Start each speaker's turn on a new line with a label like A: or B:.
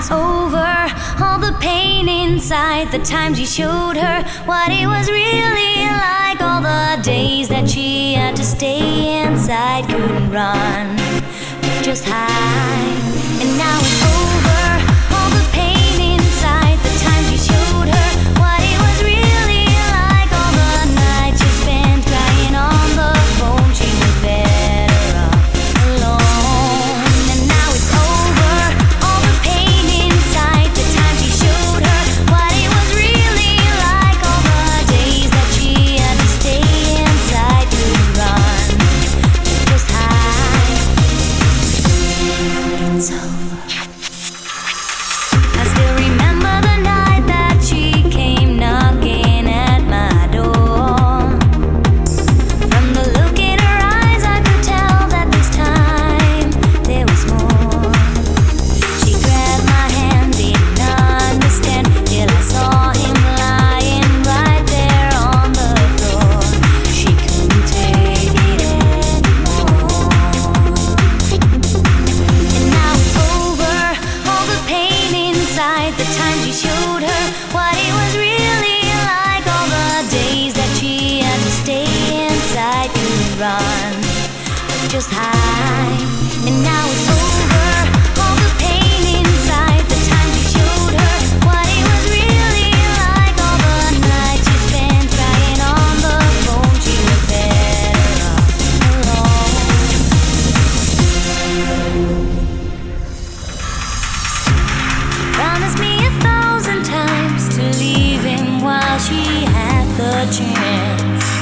A: it's over. All the pain inside, the times you showed her what it was really like. All the days that she had to stay inside, couldn't run, just hide. And now it's over. All the pain inside, the times you showed her what it was really like. All the nights you spent crying on the phone, she was better off alone. And now it's over. All the pain inside, the times you showed her what it was really like. All the days that she had to stay inside, couldn't run, just hide. It's over. I still remember the night that she came knocking at my door. From the look in her eyes, I could tell that this time there was more. She grabbed my hand, didn't understand, till I saw him lying right there on the floor. She couldn't take it anymore. And now it's over. All the pain inside, the times you showed her what it was really like. All the days that she had to stay inside, couldn't run, just hide. And now it's over. All the pain inside, the times you showed her what it was really like. All the nights you spent crying on the phone, she was better off alone. Promised me 1,000 times to leave him while she had the chance.